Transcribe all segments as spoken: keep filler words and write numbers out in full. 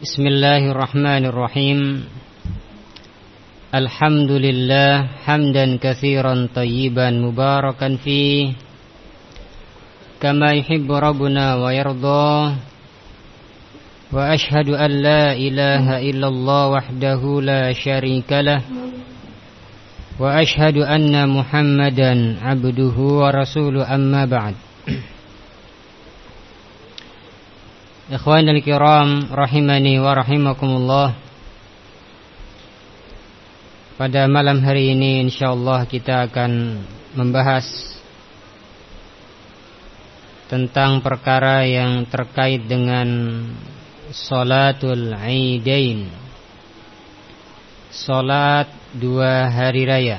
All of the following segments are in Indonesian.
Bismillahirrahmanirrahim. Alhamdulillah hamdan katsiran tayyiban mubarakan fi kama yuhibbu rabbuna wa yarda. Wa ashhadu an la ilaha illallah wahdahu la syarika lah. Wa ashhadu anna Muhammadan abduhu wa rasuluhu, amma ba'd. Ikhwanul kiram rahimani wa rahimakumullah. Pada malam hari ini insyaallah kita akan membahas tentang perkara yang terkait dengan Salatul Aidain, salat dua hari raya.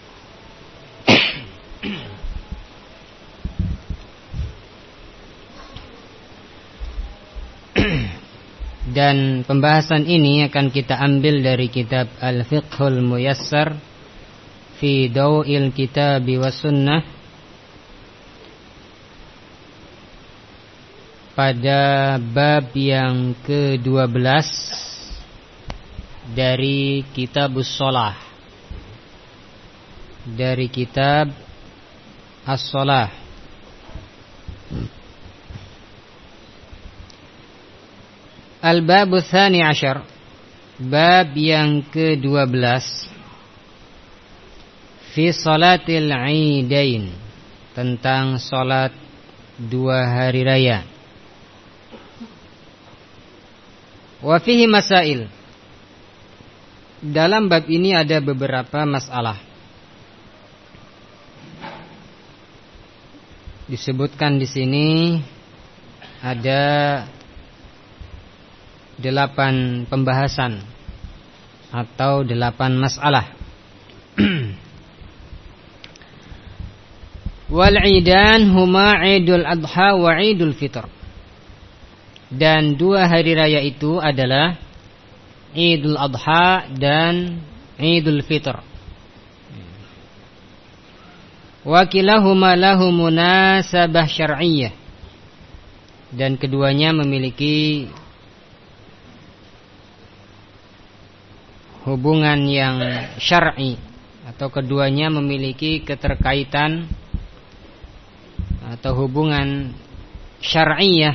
Dan pembahasan ini akan kita ambil dari kitab Al-Fiqhul Muyassar fi Daw'il Kitabi was Sunnah pada bab yang kedua belas dari Kitabus Shalah, dari kitab As-Shalah. Al-Babu Tsani Asyar, bab yang kedua belas, fi Salatil Aidain, tentang salat dua hari raya. Wa fihi masail, dalam bab ini ada beberapa masalah. Disebutkan di sini ada delapan pembahasan atau delapan masalah. Wal idan huma Idul Adha wa Idul Fitr. Dan dua hari raya itu adalah Idul Adha dan Idul Fitr. Wa kilahuma lahu munasabah syar'iyyah. Dan keduanya memiliki hubungan yang syar'i, atau keduanya memiliki keterkaitan atau hubungan syar'iyah.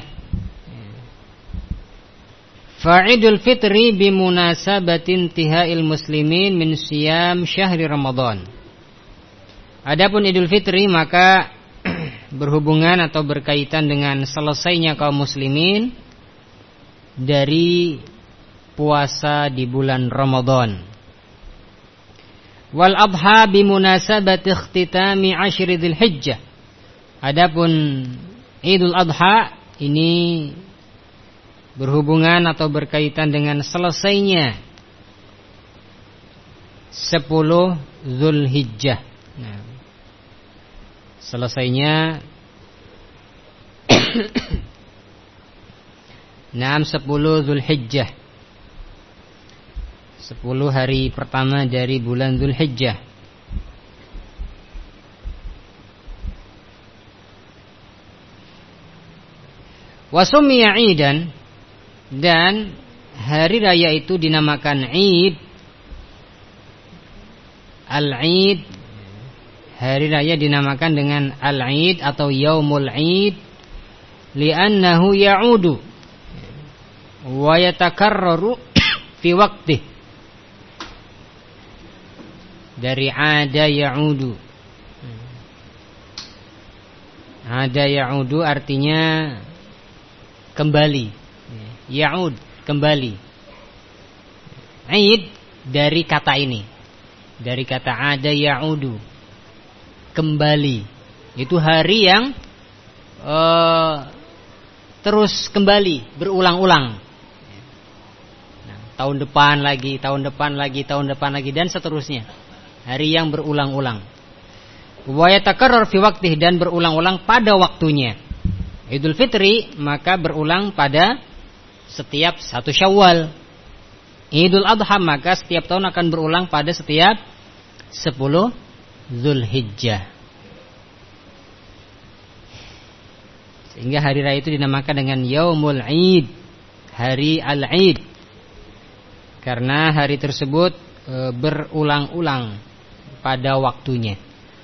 Fa'idul fitri bimunasabatin intiha'il muslimin min siyam syahri Ramadan. Adapun Idul Fitri maka berhubungan atau berkaitan dengan selesainya kaum muslimin dari puasa di bulan Ramadan. Wal adha bimunasabati ikhtitami ashri Dzulhijjah. Adapun Idul Adha ini berhubungan atau berkaitan dengan selesainya sepuluh Dzulhijjah. Nah, selesainya Naam sepuluh Dzulhijjah, sepuluh hari pertama dari bulan Dzulhijjah. Wasumiya Idan, dan hari raya itu dinamakan Id. Al-Id, hari raya dinamakan dengan Al-Id atau Yaumul Id, li'annahu ya'udu wa yatakarraru fi waqtih. Dari ada ya'udu. Ada ya'udu artinya kembali. Ya'ud, kembali. Id dari kata ini, dari kata ada ya'udu, kembali. Itu hari yang uh, terus kembali, berulang-ulang. Nah, tahun depan lagi, tahun depan lagi, tahun depan lagi, dan seterusnya. Hari yang berulang-ulang. Wa yatakarrar fi waqtih, dan berulang-ulang pada waktunya. Idul Fitri maka berulang pada setiap satu Syawal. Idul Adha maka setiap tahun akan berulang pada setiap sepuluh Dzulhijjah. Sehingga hari raya itu dinamakan dengan Yaumul Id, hari Al-Id. karena hari tersebut e, berulang-ulang pada waktunya.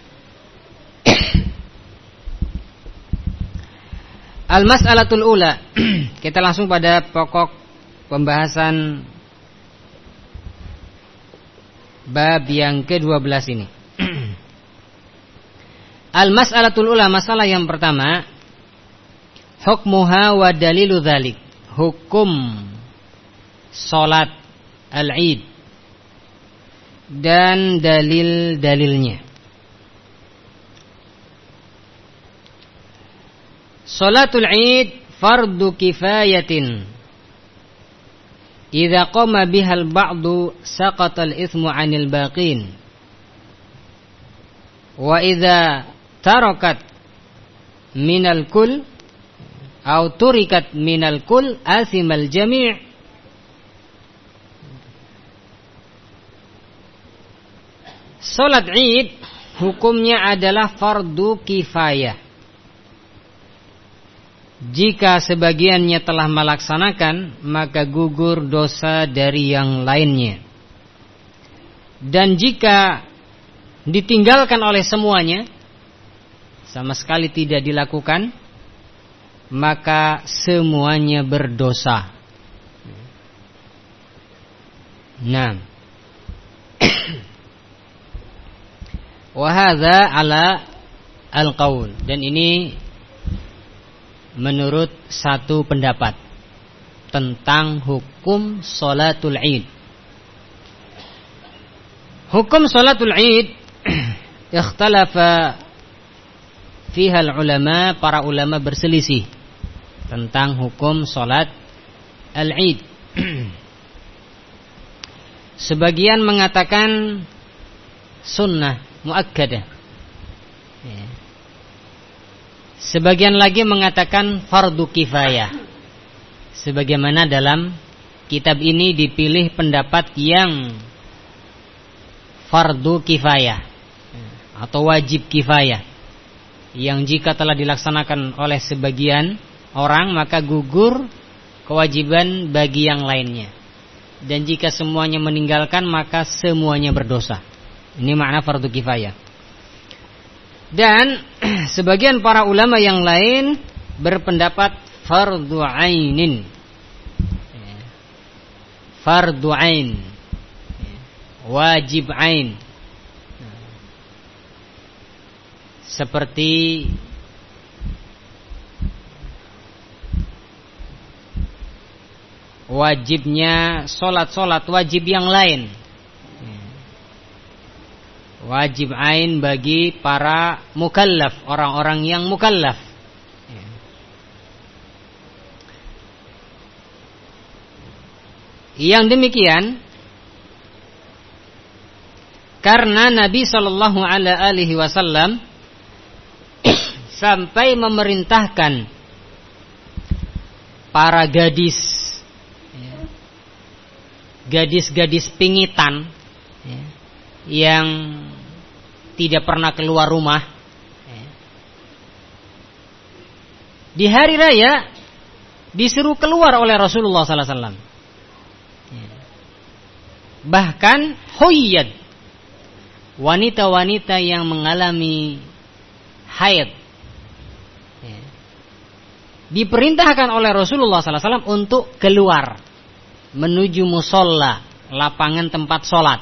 Al-mas'alatul ula. Kita langsung pada pokok pembahasan bab yang kedua belas ini. Al-mas'alatul ula, masalah yang pertama, hukmuha wa dalilu dzalik. Hukum salat al-Id dan dalil-dalilnya. Salatul Id fardu kifayatin. Idza qama biha al-ba'du saqata al-ithmu 'anil baqin. Wa idza tarakat minal kull aw turikat minal kull asimal jami'. Salat Id hukumnya adalah fardu kifayah. Jika sebagiannya telah melaksanakan, maka gugur dosa dari yang lainnya. Dan jika ditinggalkan oleh semuanya, sama sekali tidak dilakukan, maka semuanya berdosa. Nah, wa hadza ala al-qaul, dan ini menurut satu pendapat tentang hukum salatul Id. Hukum salatul Id ikhtalafa fiha ulama, para ulama berselisih tentang hukum salat al-Id. Sebagian mengatakan sunnah muakkadah, sebagian lagi mengatakan fardu kifayah. Sebagaimana dalam kitab ini dipilih pendapat yang fardu kifayah atau wajib kifayah, yang jika telah dilaksanakan oleh sebagian orang maka gugur kewajiban bagi yang lainnya, dan jika semuanya meninggalkan maka semuanya berdosa. Ini makna fardu kifayah. Dan sebagian para ulama yang lain berpendapat fardu ainin. Fardu ain, wajib ain. Seperti wajibnya solat-solat wajib yang lain. Wajib ain bagi para mukallaf, orang-orang yang mukallaf. Yang demikian karena Nabi sallallahu alaihi wasallam sampai memerintahkan para gadis, gadis-gadis pingitan yang tidak pernah keluar rumah, di hari raya disuruh keluar oleh Rasulullah sallallahu alaihi wasallam. Bahkan huyyad, wanita-wanita yang mengalami haid, diperintahkan oleh Rasulullah sallallahu alaihi wasallam untuk keluar menuju musolla, lapangan tempat sholat.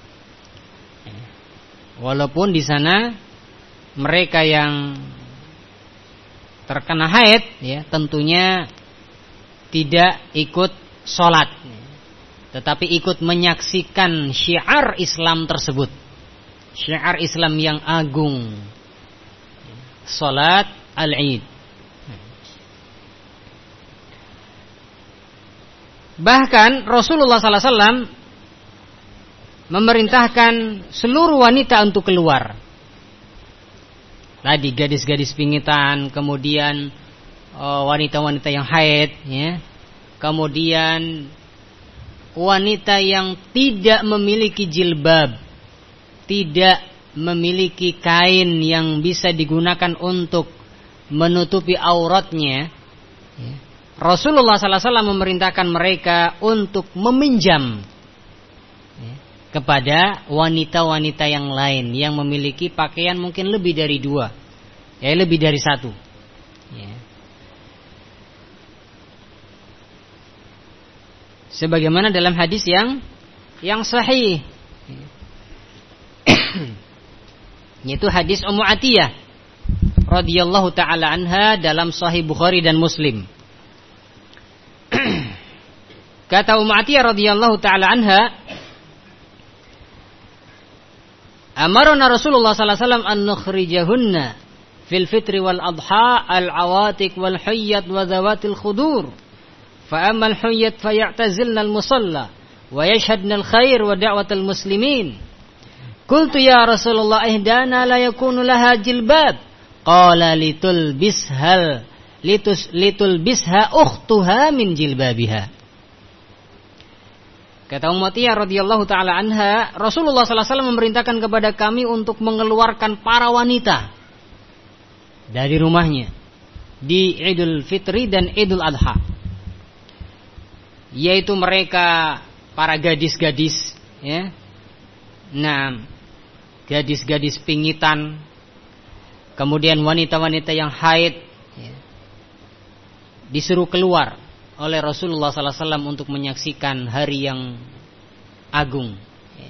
Walaupun di sana mereka yang terkena haid, ya, tentunya tidak ikut sholat, tetapi ikut menyaksikan syiar Islam tersebut, syiar Islam yang agung, sholat al-Id. Bahkan Rasulullah sallallahu alaihi wasallam memerintahkan seluruh wanita untuk keluar. Tadi gadis-gadis pingitan, kemudian oh, wanita-wanita yang haid, ya. Kemudian wanita yang tidak memiliki jilbab, tidak memiliki kain yang bisa digunakan untuk menutupi auratnya, ya. Rasulullah sallallahu alaihi wasallam memerintahkan mereka untuk meminjam ya, kepada wanita-wanita yang lain yang memiliki pakaian mungkin lebih dari dua, ya lebih dari satu. Ya. Sebagaimana dalam hadis yang yang sahih, yaitu hadis Ummu Atiyah radhiyallahu taala anha dalam Sahih Bukhari dan Muslim. Kata Ummu Atiyah radhiyallahu taala anha, amarna Rasulullah sallallahu alaihi wasallam an nukhrijahunna fil fitri wal adha al awatik wal huyyat wa zawatil khudur. Fa ammal huyyat fayatazilna al musalla wa yashhadna al khair wa da'watal muslimin. Qultu ya Rasulullah ihdana la yakunu laha jilbab. Qala litul bishal litus litul bisha ukhtuha min jilbabiha. Kata Ummu Atiyah radhiyallahu taala anha, Rasulullah sallallahu alaihi wasallam memerintahkan kepada kami untuk mengeluarkan para wanita dari rumahnya di Idul Fitri dan Idul Adha, yaitu mereka para gadis-gadis, ya, nah, gadis-gadis pingitan, kemudian wanita-wanita yang haid, ya, disuruh keluar oleh Rasulullah sallallahu alaihi wasallam untuk menyaksikan hari yang agung, ya,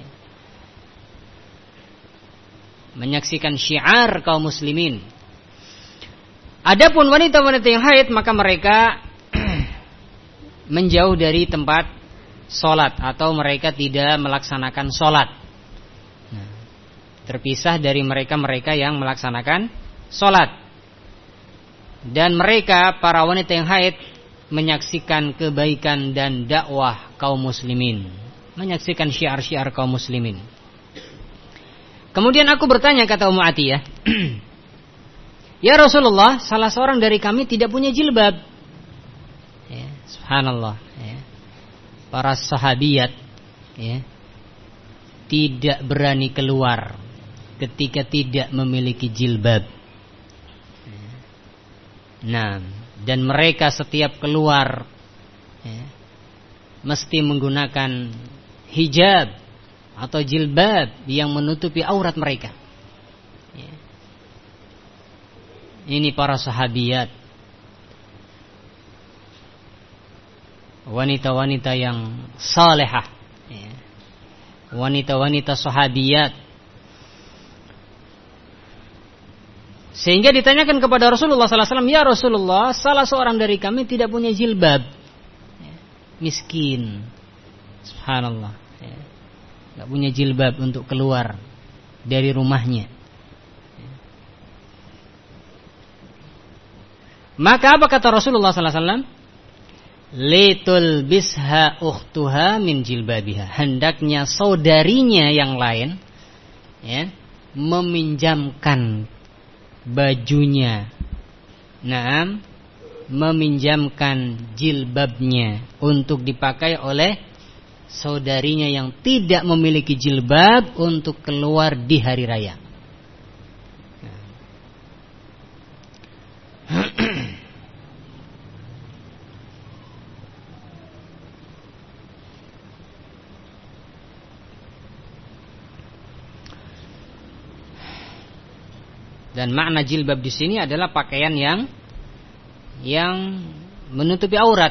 menyaksikan syiar kaum muslimin. Adapun wanita-wanita yang haid, maka mereka menjauh dari tempat sholat atau mereka tidak melaksanakan sholat. Nah, terpisah dari mereka-mereka yang melaksanakan sholat. Dan mereka, para wanita yang haid, menyaksikan kebaikan dan dakwah kaum muslimin, menyaksikan syiar-syiar kaum muslimin. Kemudian aku bertanya, kata Ummu Atiyah, ya Rasulullah, salah seorang dari kami tidak punya jilbab. Ya, subhanallah, ya. Para sahabiyat, ya, tidak berani keluar ketika tidak memiliki jilbab. Nah, dan mereka setiap keluar, ya, mesti menggunakan hijab atau jilbab yang menutupi aurat mereka. Ya. Ini para sahabiyat, wanita-wanita yang salehah, ya, wanita-wanita sahabiyat. Sehingga ditanyakan kepada Rasulullah sallallahu alaihi wasallam, ya Rasulullah, salah seorang dari kami tidak punya jilbab, ya, miskin, subhanallah, ya, nggak punya jilbab untuk keluar dari rumahnya. Ya. Maka apa kata Rasulullah sallallahu alaihi wasallam? Litul bisha ukhtuha min jilbabiha. Hendaknya saudarinya yang lain, ya, meminjamkan bajunya, naam, meminjamkan jilbabnya untuk dipakai oleh saudarinya yang tidak memiliki jilbab untuk keluar di hari raya. Dan makna jilbab di sini adalah pakaian yang yang menutupi aurat.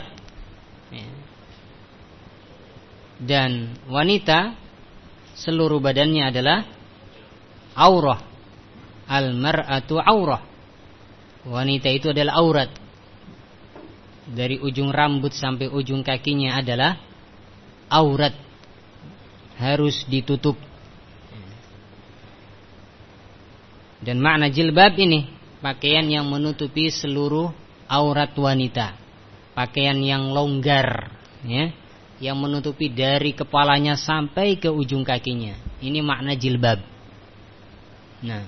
Dan wanita seluruh badannya adalah aurah. Al-mar'atu aurah. Wanita itu adalah aurat. Dari ujung rambut sampai ujung kakinya adalah aurat, harus ditutup. Dan makna jilbab ini pakaian yang menutupi seluruh aurat wanita, pakaian yang longgar, ya, yang menutupi dari kepalanya sampai ke ujung kakinya. Ini makna jilbab. Nah,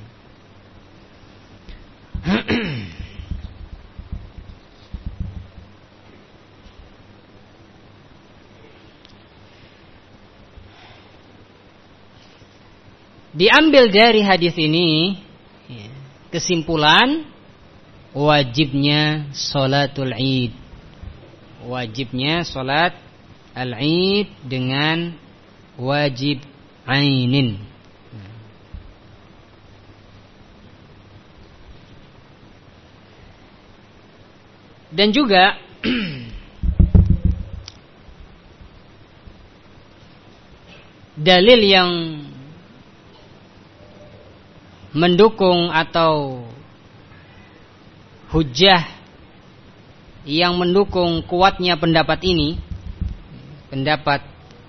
diambil dari hadis ini kesimpulan wajibnya sholatul Id, wajibnya sholat al-Id dengan wajib ainin. Dan juga dalil yang mendukung atau hujjah yang mendukung kuatnya pendapat ini, pendapat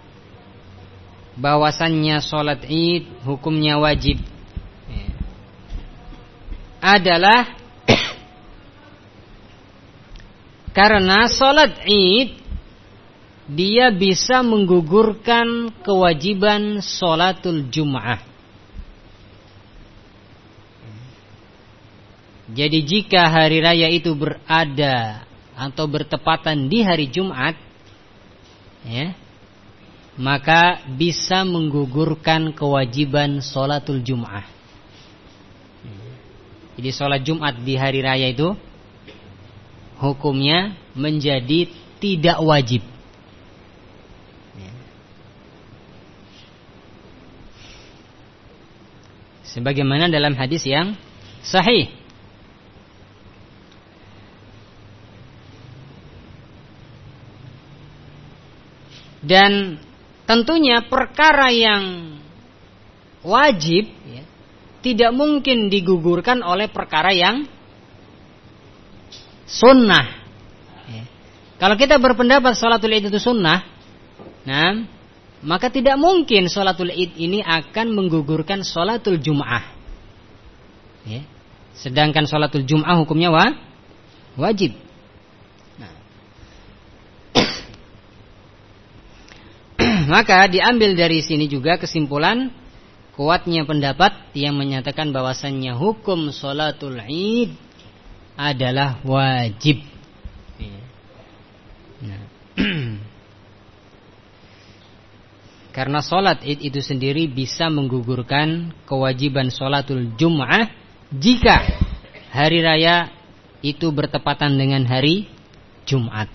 bahwasannya sholat id hukumnya wajib, adalah karena sholat id dia bisa menggugurkan kewajiban sholatul jum'ah. Jadi jika hari raya itu berada atau bertepatan di hari Jumat, ya, maka bisa menggugurkan kewajiban sholatul jum'ah. Jadi sholat Jumat di hari raya itu hukumnya menjadi tidak wajib. Sebagaimana dalam hadis yang sahih. Dan tentunya perkara yang wajib, ya, tidak mungkin digugurkan oleh perkara yang sunnah. Ya. Kalau kita berpendapat sholatul id itu sunnah, nah, maka tidak mungkin sholatul id ini akan menggugurkan sholatul jum'ah. Ya. Sedangkan sholatul jum'ah hukumnya wa, wajib. Nah. Maka diambil dari sini juga kesimpulan kuatnya pendapat yang menyatakan bahwasannya hukum sholatul id adalah wajib. Nah. Karena sholat id itu sendiri bisa menggugurkan kewajiban sholatul jum'ah jika hari raya itu bertepatan dengan hari Jumat.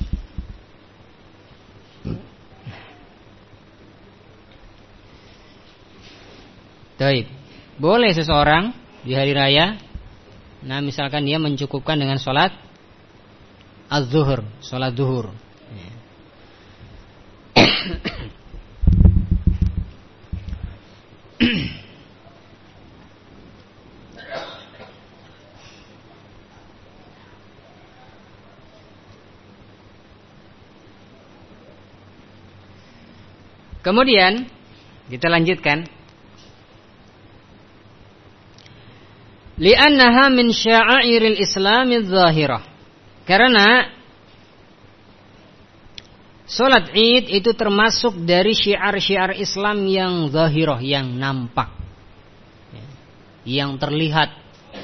Baik, boleh seseorang di hari raya, nah misalkan dia mencukupkan dengan sholat az-zuhur, sholat zuhur. Kemudian kita lanjutkan. Li'annaha min sya'airil Islamil zahirah. Karena salat Id itu termasuk dari syiar-syiar Islam yang zahirah, yang nampak, yang terlihat.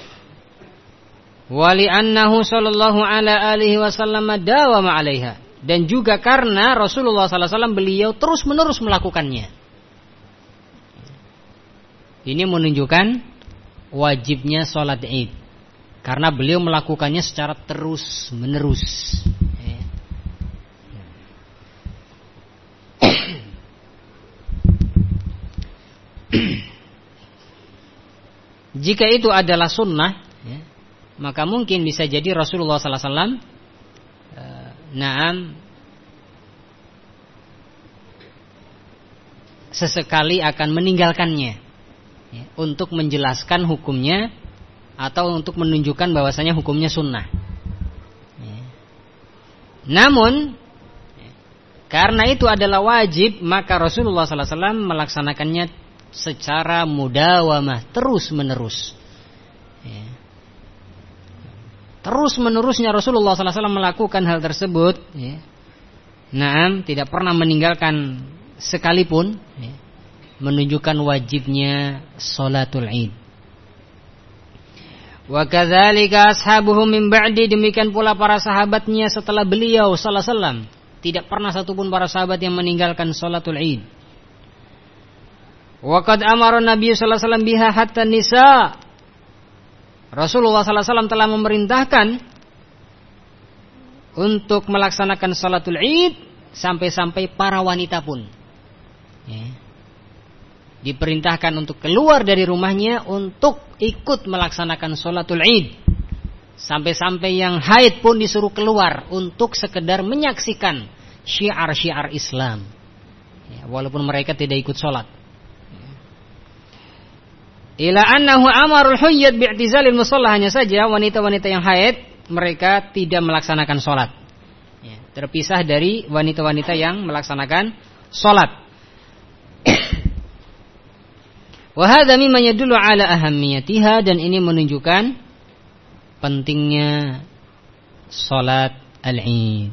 Wa li'annahu sallallahu ala alihi wasallam dawama 'alaiha. Dan juga karena Rasulullah sallallahu alaihi wasallam beliau terus-menerus melakukannya. Ini menunjukkan wajibnya sholat id, karena beliau melakukannya secara terus menerus. Jika itu adalah sunnah, ya, maka mungkin bisa jadi Rasulullah sallallahu alaihi wasallam uh, naam sesekali akan meninggalkannya, ya, untuk menjelaskan hukumnya atau untuk menunjukkan bahwasanya hukumnya sunnah. Ya. Namun ya, karena itu adalah wajib, maka Rasulullah sallallahu alaihi wasallam melaksanakannya secara mudawamah, terus menerus. Ya. Terus menerusnya Rasulullah sallallahu alaihi wasallam melakukan hal tersebut. Ya. Naam, tidak pernah meninggalkan sekalipun, ya, menunjukkan wajibnya sholatul id. Wa kadzalika ashabuhu min ba'di, demikian pula para sahabatnya setelah beliau sallallahu alaihi wasallam, tidak pernah satupun para sahabat yang meninggalkan sholatul id. Wa qad amara Nabi sallallahu alaihi wasallam biha hatta nisa. Rasulullah sallallahu alaihi wasallam telah memerintahkan untuk melaksanakan sholatul id sampai-sampai para wanita pun. Ya. diperintahkan untuk keluar dari rumahnya untuk ikut melaksanakan sholatul Id. Sampai-sampai yang haid pun disuruh keluar untuk sekedar menyaksikan syiar-syiar Islam, ya, walaupun mereka tidak ikut sholat. Ila annahu amarul huyyad bi'tizalil musalla, hanya saja wanita-wanita yang haid mereka tidak melaksanakan sholat, ya, terpisah dari wanita-wanita yang melaksanakan sholat. Wa hadza mimma yadullu ala ahammiyatiha, dan ini menunjukkan pentingnya salat al-Id.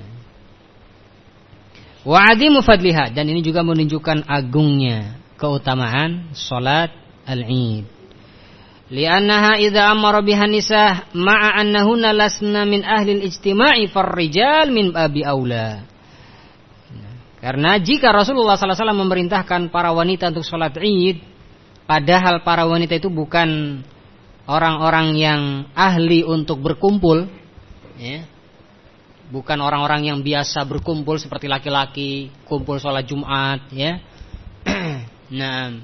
Wa 'azimu fadliha, dan ini juga menunjukkan agungnya keutamaan salat al-Id. Li'annaha idza amara biha nisah ma'a annahunna lasna min ahli al-ijtima'i farrijal min babi aula. Karena jika Rasulullah sallallahu alaihi wasallam memerintahkan para wanita untuk salat Id, padahal para wanita itu bukan orang-orang yang ahli untuk berkumpul, ya, bukan orang-orang yang biasa berkumpul seperti laki-laki kumpul sholat Jumat, ya. Nah,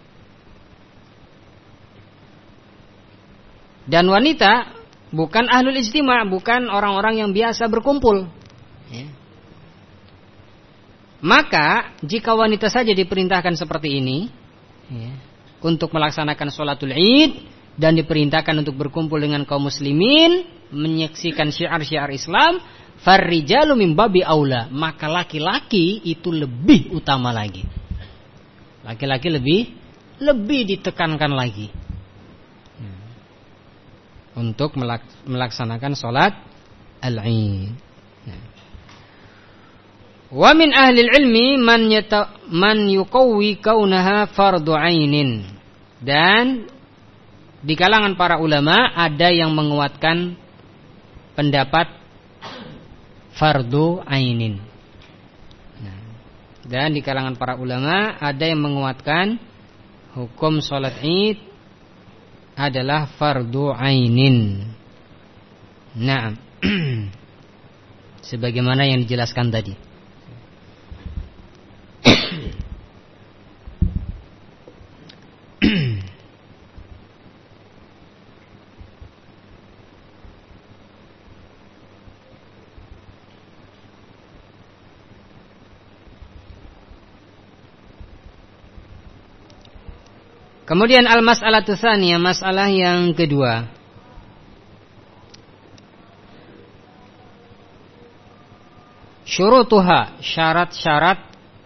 dan wanita bukan ahlul ijtima', bukan orang-orang yang biasa berkumpul, ya. Maka jika wanita saja diperintahkan seperti ini, ya, untuk melaksanakan sholatul Id dan diperintahkan untuk berkumpul dengan kaum muslimin menyaksikan syiar-syiar Islam, farrijalu min babi aula, maka laki-laki itu lebih utama lagi. Laki-laki lebih lebih ditekankan lagi untuk melaksanakan sholat al-Id. Wa min ahli ilmi man yata, man yuqawwi kaunaha fardu ainin, dan di kalangan para ulama ada yang menguatkan pendapat fardu ainin. Nah, dan di kalangan para ulama ada yang menguatkan hukum salat Id adalah fardu ainin. Nah, sebagaimana yang dijelaskan tadi. Kemudian al-mas'alatu tsaniyah, masalah yang kedua. Syurutuha, syarat-syarat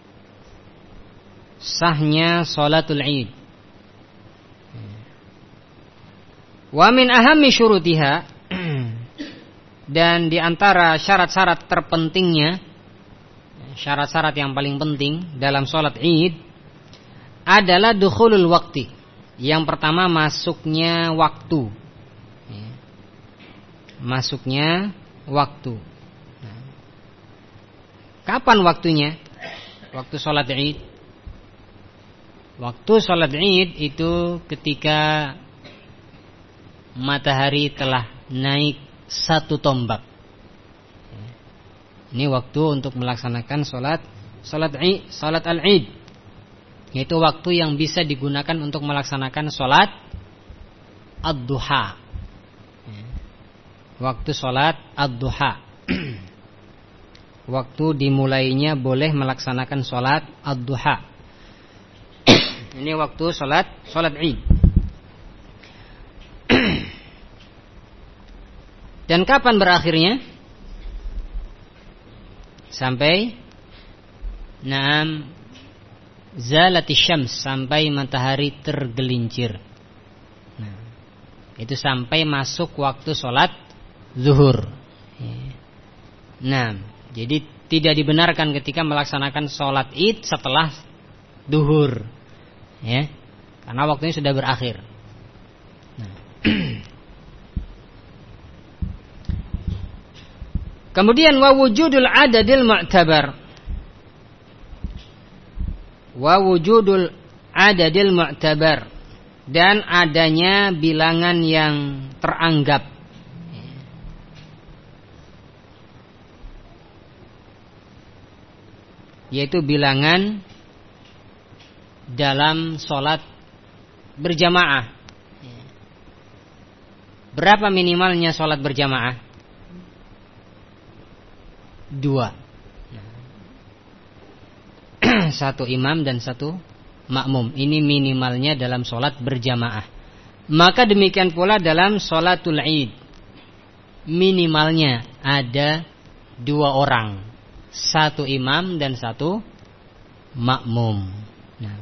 sahnya sholatul Id. Wa min ahammi syurutiha, dan di antara syarat-syarat terpentingnya, syarat-syarat yang paling penting dalam sholat Id adalah dukhulul waqti. Yang pertama masuknya waktu. Masuknya waktu. Kapan waktunya? Waktu sholat Id. Waktu sholat Id itu ketika matahari telah naik satu tombak. Ini waktu untuk melaksanakan sholat sholat Id, sholat al-Id. Yaitu waktu yang bisa digunakan untuk melaksanakan sholat ad-duha. Waktu sholat ad-duha. Waktu dimulainya boleh melaksanakan sholat ad-duha. Ini waktu sholat sholat Id. Dan kapan berakhirnya? Sampai Naam zalati syams, sampai matahari tergelincir. Nah, itu sampai masuk waktu sholat zuhur. Nah, jadi tidak dibenarkan ketika melaksanakan sholat Id setelah duhur, ya, karena waktunya sudah berakhir. Nah. Kemudian wa wujudul adadil mu'tabar, wa wujudul adadil mu'tabar, dan adanya bilangan yang teranggap. Yaitu bilangan dalam sholat berjamaah. Berapa minimalnya sholat berjamaah? Dua. Satu imam dan satu makmum. Ini minimalnya dalam sholat berjamaah. Maka demikian pula dalam sholatul id, minimalnya ada dua orang, satu imam dan satu makmum. Nah.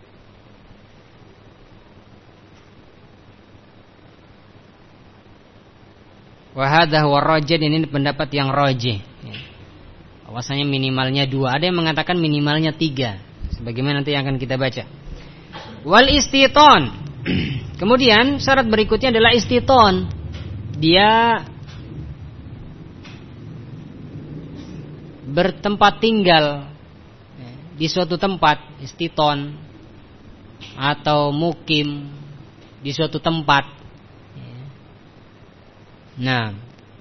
Wahada huwa rajih, ini pendapat yang rajih. Bahwasanya minimalnya dua. Ada yang mengatakan minimalnya tiga, sebagaimana nanti yang akan kita baca. Wal istiton. Kemudian syarat berikutnya adalah istiton. Dia bertempat tinggal di suatu tempat, istiton, atau mukim di suatu tempat. Nah,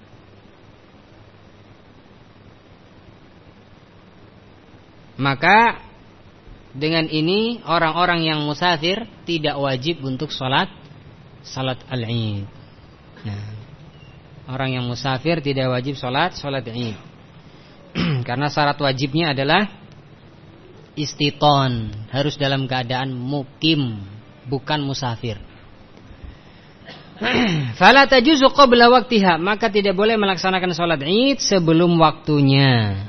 maka dengan ini orang-orang yang musafir tidak wajib untuk sholat salat al-id. Nah, orang yang musafir tidak wajib sholat salat id. Karena syarat wajibnya adalah istiton, harus dalam keadaan mukim, bukan musafir. Fala tajuzu qabla waqtiha, maka tidak boleh melaksanakan salat id sebelum waktunya.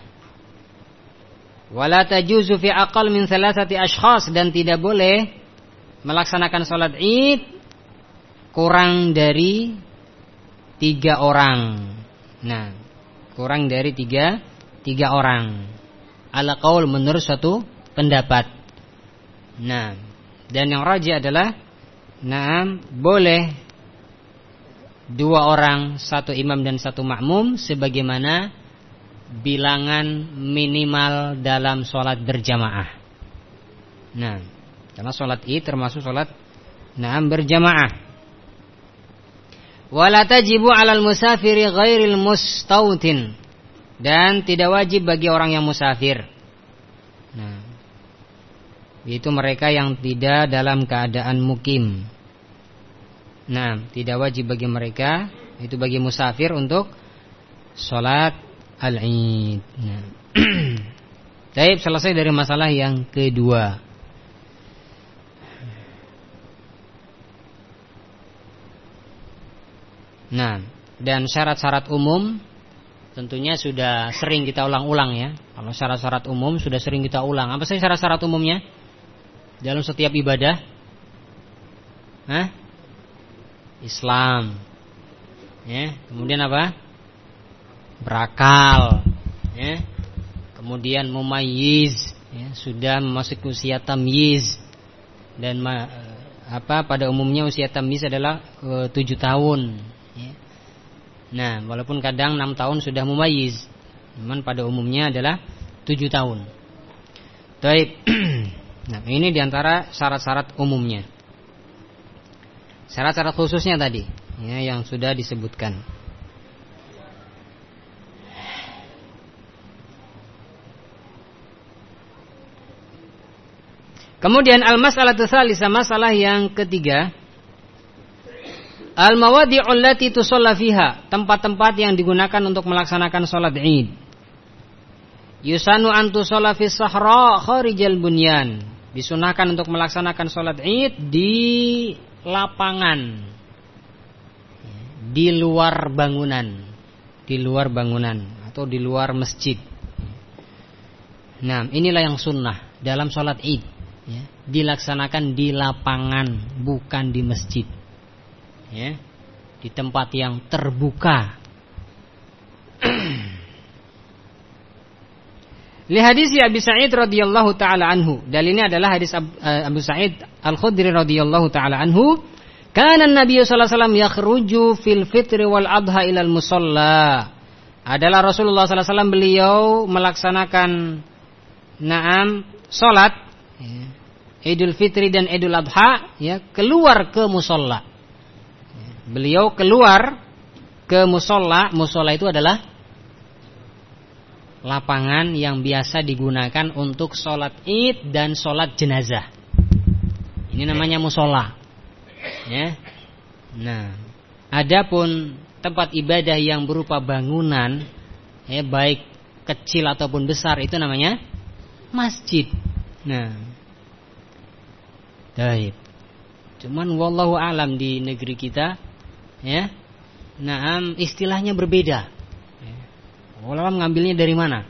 Wala tajuzu fi aqall min thalathati ashkhas, dan tidak boleh melaksanakan salat id kurang dari tiga orang. Nah, kurang dari tiga tiga orang. Ala qaul, menurut suatu pendapat. Nah, dan yang rajih adalah, nah, boleh dua orang, satu imam dan satu makmum, sebagaimana bilangan minimal dalam sholat berjamaah. Nah, karena sholat id termasuk sholat na'am berjamaah. Wala tajibu 'alal musafiri ghairil mustautin, dan tidak wajib bagi orang yang musafir. Nah, itu mereka yang tidak dalam keadaan mukim. Nah, tidak wajib bagi mereka, itu bagi musafir, untuk sholat al-id. Nah. Baik, selesai dari masalah yang kedua. Nah, dan syarat-syarat umum tentunya sudah sering kita ulang-ulang ya. Kalau syarat-syarat umum sudah sering kita ulang. Apa sih syarat-syarat umumnya dalam setiap ibadah? Hah? Islam. Ya, kemudian apa? Berakal, ya. Kemudian mumayyiz, ya, sudah memasuki usia tamyiz, dan ma, apa pada umumnya usia tamyiz adalah e, tujuh tahun. Ya. Nah, walaupun kadang enam tahun sudah mumayyiz, namun pada umumnya adalah tujuh tahun. Baik. Nah, ini diantara syarat-syarat umumnya. Syarat-syarat khususnya tadi, ya, yang sudah disebutkan. Kemudian al-mas'alatu tsalitsah, masalah yang ketiga, al-mawadi'u allati tusalla fiha, tempat-tempat yang digunakan untuk melaksanakan salat Id. Yusanu an tusalla fis sahra kharijal bunyan, disunahkan untuk melaksanakan salat Id di lapangan, di luar bangunan, di luar bangunan atau di luar masjid. Nah, inilah yang sunnah dalam salat Id. Ya, dilaksanakan di lapangan, bukan di masjid, ya, di tempat yang terbuka. Li hadis Abi Sa'id radhiyallahu taala anhu, dalilnya adalah hadis Abu Sa'id Al-Khudri radhiyallahu taala anhu, kana Nabi sallallahu alaihi wasallam yakhruju fil fitri wal adha ilal musalla. Adalah Rasulullah sallallahu alaihi wasallam beliau melaksanakan na'am salat, ya, Idul Fitri dan Idul Adha, ya, keluar ke musola. Beliau keluar ke musola. Musola itu adalah lapangan yang biasa digunakan untuk sholat Id dan sholat jenazah. Ini namanya musola. Ya. Nah, adapun tempat ibadah yang berupa bangunan, ya, baik kecil ataupun besar, itu namanya masjid. Nah, baik. Cuman wallahu alam di negeri kita, ya, nah istilahnya berbeda. Wallahu alam ngambilnya dari mana?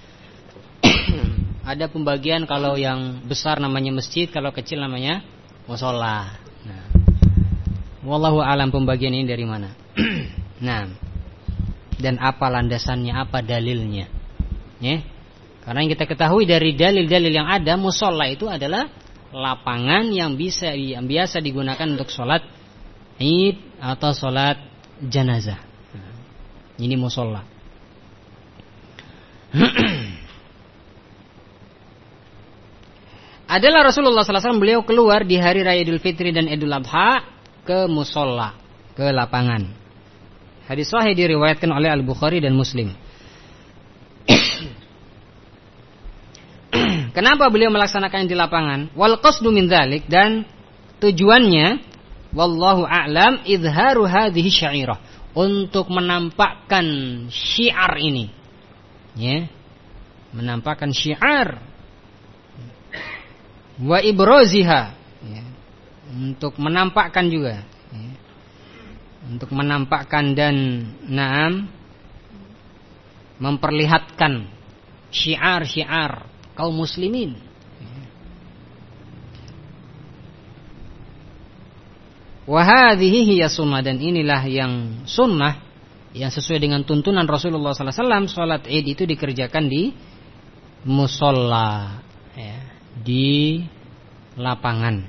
Ada pembagian kalau yang besar namanya masjid, kalau kecil namanya musola. Nah, wallahu alam pembagian ini dari mana? Nah, dan apa landasannya, apa dalilnya? Ya, karena yang kita ketahui dari dalil-dalil yang ada, musola itu adalah lapangan yang bisa yang biasa digunakan untuk sholat id atau sholat jenazah. Nah, ini musola. Adalah Rasulullah sallallahu alaihi wasallam, beliau keluar di hari raya Idul Fitri dan Idul Adha ke musola, ke lapangan. Hadis sahih diriwayatkan oleh Al-Bukhari dan Muslim. Kenapa beliau melaksanakannya di lapangan? Wal qasdu min dzalik, dan tujuannya wallahu a'lam izharu hadhihi syairah, untuk menampakkan syiar ini. Ya. Menampakkan syiar wa ibraziha, ya, untuk menampakkan juga, ya, untuk menampakkan dan naam memperlihatkan syiar-syiar kaum muslimin. Wa hadhihi hiya sunnah, dan inilah yang sunnah yang sesuai dengan tuntunan Rasulullah sallallahu alaihi wasallam. Salat Id itu dikerjakan di musola, ya, di lapangan.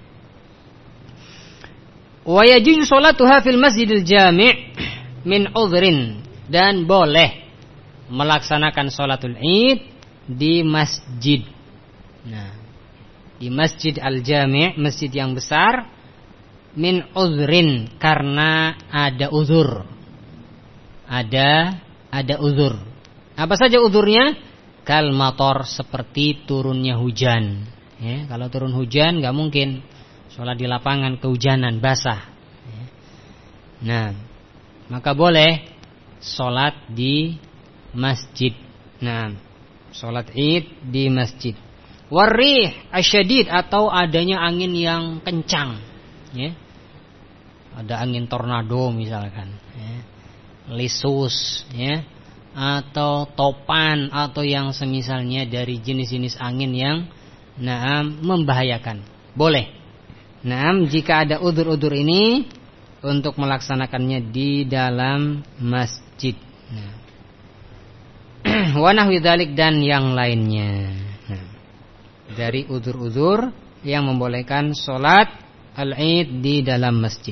Wa yajuzu sholatuha fil masjidil jami' min udhrin, dan boleh melaksanakan sholatul Id di masjid. Nah, di masjid al-jami', masjid yang besar, min udhrin, karena ada uzur. Ada ada uzur. Apa saja uzurnya? Kal mator, seperti turunnya hujan. Ya, kalau turun hujan nggak mungkin sholat di lapangan, kehujanan, basah. Ya. Nah, maka boleh sholat di masjid. Nah, sholat Id di masjid. Warih asyadid, atau adanya angin yang kencang. Ya. Ada angin tornado misalkan. Ya. Lisus, ya, atau topan, atau yang semisalnya dari jenis-jenis angin yang naam membahayakan. Boleh. Naam, jika ada udzur-udzur ini, untuk melaksanakannya di dalam masjid. Nah. Wa nahwi dzalik, dan yang lainnya. Nah, dari udzur-udzur yang membolehkan sholat al-Id di dalam masjid.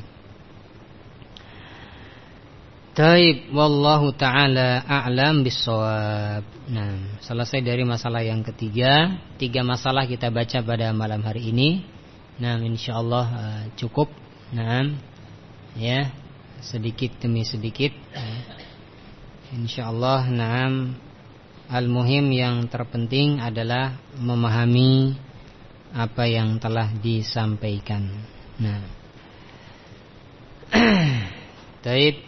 Taib, wallahu ta'ala a'lam bissawab. Nah, selesai dari masalah yang ketiga. Tiga masalah kita baca pada malam hari ini. Nah, insyaallah uh, cukup. Nah, ya, sedikit demi sedikit. Nah, insyaallah, nah, al-muhim yang terpenting adalah memahami apa yang telah disampaikan. Nah, taib,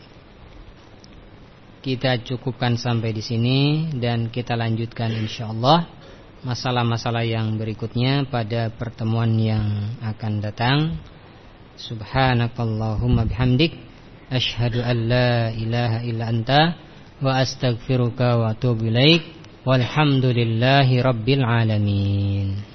kita cukupkan sampai di sini, dan kita lanjutkan insyaallah masalah-masalah yang berikutnya pada pertemuan yang akan datang. Subhanakallahumma bihamdik, asyhadu an la ilaha illa anta, wa astaghfiruka wa atubu ilaik. Walhamdulillahi rabbil alamin.